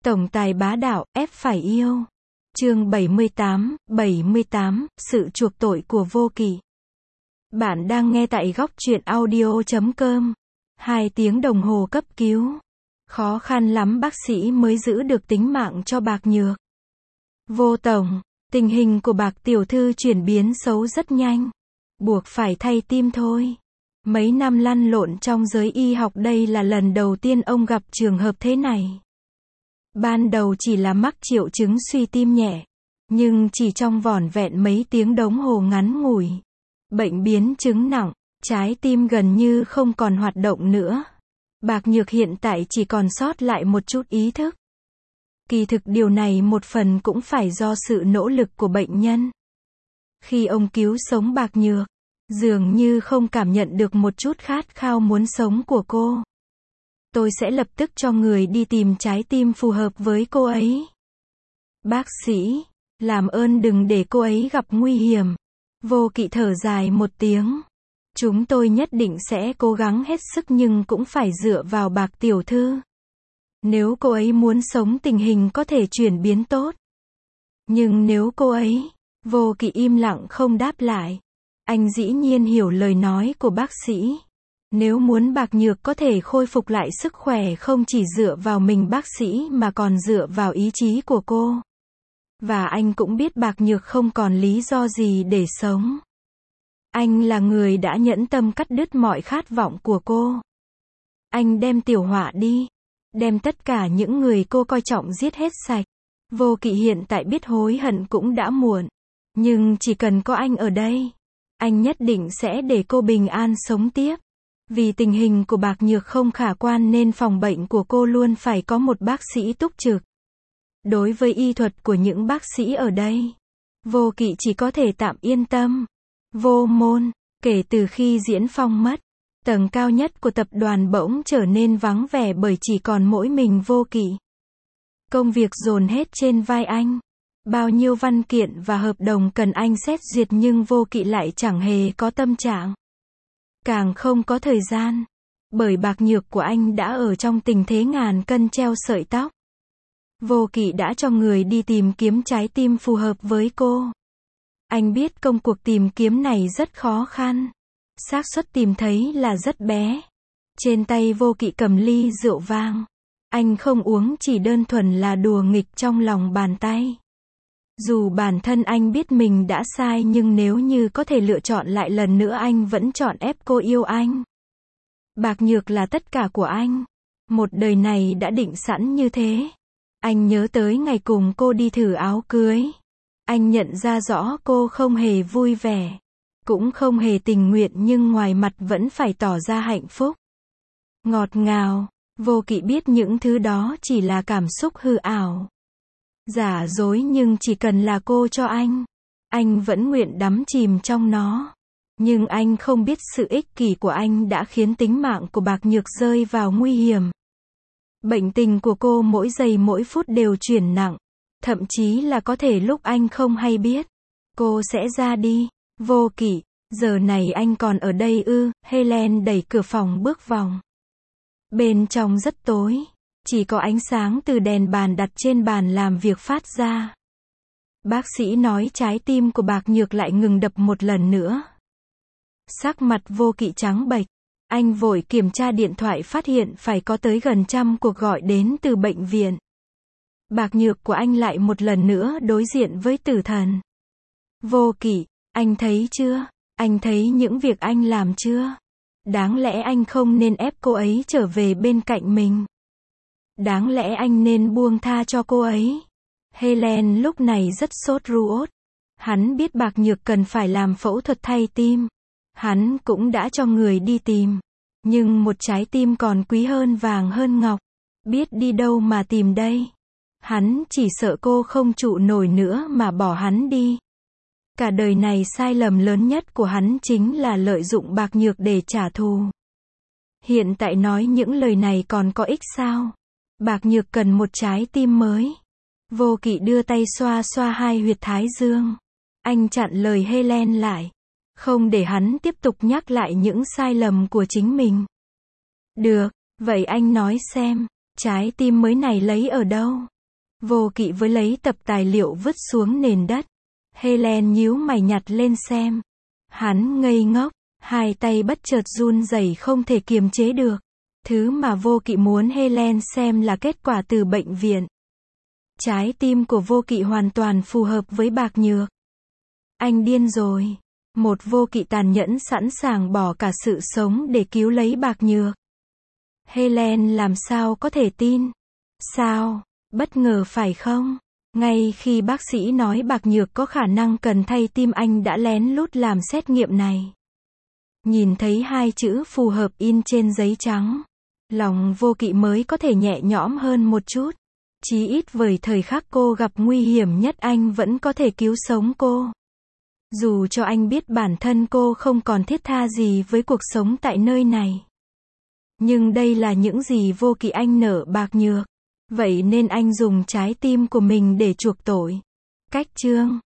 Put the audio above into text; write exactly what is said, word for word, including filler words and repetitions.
Tổng tài bá đạo, ép phải yêu. Chương bảy mươi tám, bảy mươi tám, sự chuộc tội của Vô Kỵ. Bạn đang nghe tại góc truyện audio chấm com. Hai tiếng đồng hồ cấp cứu. Khó khăn lắm bác sĩ mới giữ được tính mạng cho Bạc Nhược. Vô tổng, tình hình của Bạc tiểu thư chuyển biến xấu rất nhanh. Buộc phải thay tim thôi. Mấy năm lăn lộn trong giới y học đây là lần đầu tiên ông gặp trường hợp thế này. Ban đầu chỉ là mắc triệu chứng suy tim nhẹ, nhưng chỉ trong vỏn vẹn mấy tiếng đồng hồ ngắn ngủi, bệnh biến chứng nặng, trái tim gần như không còn hoạt động nữa. Bạc Nhược hiện tại chỉ còn sót lại một chút ý thức. Kỳ thực điều này một phần cũng phải do sự nỗ lực của bệnh nhân. Khi ông cứu sống Bạc Nhược, dường như không cảm nhận được một chút khát khao muốn sống của cô. Tôi sẽ lập tức cho người đi tìm trái tim phù hợp với cô ấy. Bác sĩ, làm ơn đừng để cô ấy gặp nguy hiểm. Vô Kỵ thở dài một tiếng. Chúng tôi nhất định sẽ cố gắng hết sức nhưng cũng phải dựa vào Bạc tiểu thư. Nếu cô ấy muốn sống tình hình có thể chuyển biến tốt. Nhưng nếu cô ấy... Vô Kỵ im lặng không đáp lại. Anh dĩ nhiên hiểu lời nói của bác sĩ. Nếu muốn Bạc Nhược có thể khôi phục lại sức khỏe không chỉ dựa vào mình bác sĩ mà còn dựa vào ý chí của cô. Và anh cũng biết Bạc Nhược không còn lý do gì để sống. Anh là người đã nhẫn tâm cắt đứt mọi khát vọng của cô. Anh đem Tiểu Họa đi. Đem tất cả những người cô coi trọng giết hết sạch. Vô Kỵ hiện tại biết hối hận cũng đã muộn. Nhưng chỉ cần có anh ở đây, anh nhất định sẽ để cô bình an sống tiếp. Vì tình hình của Bạc Nhược không khả quan nên phòng bệnh của cô luôn phải có một bác sĩ túc trực. Đối với y thuật của những bác sĩ ở đây, Vô Kỵ chỉ có thể tạm yên tâm. Vô Môn, kể từ khi Diễn Phong mất, tầng cao nhất của tập đoàn bỗng trở nên vắng vẻ bởi chỉ còn mỗi mình Vô Kỵ. Công việc dồn hết trên vai anh. Bao nhiêu văn kiện và hợp đồng cần anh xét duyệt nhưng Vô Kỵ lại chẳng hề có tâm trạng. Càng không có thời gian. Bởi Bạc Nhược của anh đã ở trong tình thế ngàn cân treo sợi tóc. Vô Kỵ đã cho người đi tìm kiếm trái tim phù hợp với cô. Anh biết công cuộc tìm kiếm này rất khó khăn. Xác suất tìm thấy là rất bé. Trên tay Vô Kỵ cầm ly rượu vang. Anh không uống chỉ đơn thuần là đùa nghịch trong lòng bàn tay. Dù bản thân anh biết mình đã sai nhưng nếu như có thể lựa chọn lại lần nữa anh vẫn chọn ép cô yêu anh. Bạc Nhược là tất cả của anh. Một đời này đã định sẵn như thế. Anh nhớ tới ngày cùng cô đi thử áo cưới. Anh nhận ra rõ cô không hề vui vẻ. Cũng không hề tình nguyện nhưng ngoài mặt vẫn phải tỏ ra hạnh phúc. Ngọt ngào. Vô Kỵ biết những thứ đó chỉ là cảm xúc hư ảo. Giả dối nhưng chỉ cần là cô cho anh, anh vẫn nguyện đắm chìm trong nó. Nhưng anh không biết sự ích kỷ của anh đã khiến tính mạng của Bạc Nhược rơi vào nguy hiểm. Bệnh tình của cô mỗi giây mỗi phút đều chuyển nặng. Thậm chí là có thể lúc anh không hay biết, cô sẽ ra đi. Vô Kỵ, giờ này anh còn ở đây ư? Helen đẩy cửa phòng bước vòng. Bên trong rất tối. Chỉ có ánh sáng từ đèn bàn đặt trên bàn làm việc phát ra. Bác sĩ nói trái tim của Bạc Nhược lại ngừng đập một lần nữa. Sắc mặt Vô Kỵ trắng bệch. Anh vội kiểm tra điện thoại phát hiện phải có tới gần trăm cuộc gọi đến từ bệnh viện. Bạc Nhược của anh lại một lần nữa đối diện với tử thần. Vô Kỵ, anh thấy chưa? Anh thấy những việc anh làm chưa? Đáng lẽ anh không nên ép cô ấy trở về bên cạnh mình. Đáng lẽ anh nên buông tha cho cô ấy. Helen lúc này rất sốt ruột. Hắn biết Bạc Nhược cần phải làm phẫu thuật thay tim. Hắn cũng đã cho người đi tìm. Nhưng một trái tim còn quý hơn vàng hơn ngọc. Biết đi đâu mà tìm đây. Hắn chỉ sợ cô không trụ nổi nữa mà bỏ hắn đi. Cả đời này sai lầm lớn nhất của hắn chính là lợi dụng Bạc Nhược để trả thù. Hiện tại nói những lời này còn có ích sao? Bạc Nhược cần một trái tim mới. Vô Kỵ đưa tay xoa xoa hai huyệt thái dương. Anh chặn lời Helen lại. Không để hắn tiếp tục nhắc lại những sai lầm của chính mình. Được, vậy anh nói xem, trái tim mới này lấy ở đâu? Vô Kỵ với lấy tập tài liệu vứt xuống nền đất. Helen nhíu mày nhặt lên xem. Hắn ngây ngốc, hai tay bất chợt run rẩy không thể kiềm chế được. Thứ mà Vô Kỵ muốn Helen xem là kết quả từ bệnh viện. Trái tim của Vô Kỵ hoàn toàn phù hợp với Bạc Nhược. Anh điên rồi. Một Vô Kỵ tàn nhẫn sẵn sàng bỏ cả sự sống để cứu lấy Bạc Nhược. Helen làm sao có thể tin? Sao? Bất ngờ phải không? Ngay khi bác sĩ nói Bạc Nhược có khả năng cần thay tim anh đã lén lút làm xét nghiệm này. Nhìn thấy hai chữ phù hợp in trên giấy trắng. Lòng Vô Kỵ mới có thể nhẹ nhõm hơn một chút. Chí ít với thời khắc cô gặp nguy hiểm nhất anh vẫn có thể cứu sống cô. Dù cho anh biết bản thân cô không còn thiết tha gì với cuộc sống tại nơi này. Nhưng đây là những gì Vô Kỵ anh nợ Bạc Nhược. Vậy nên anh dùng trái tim của mình để chuộc tội. Cách chương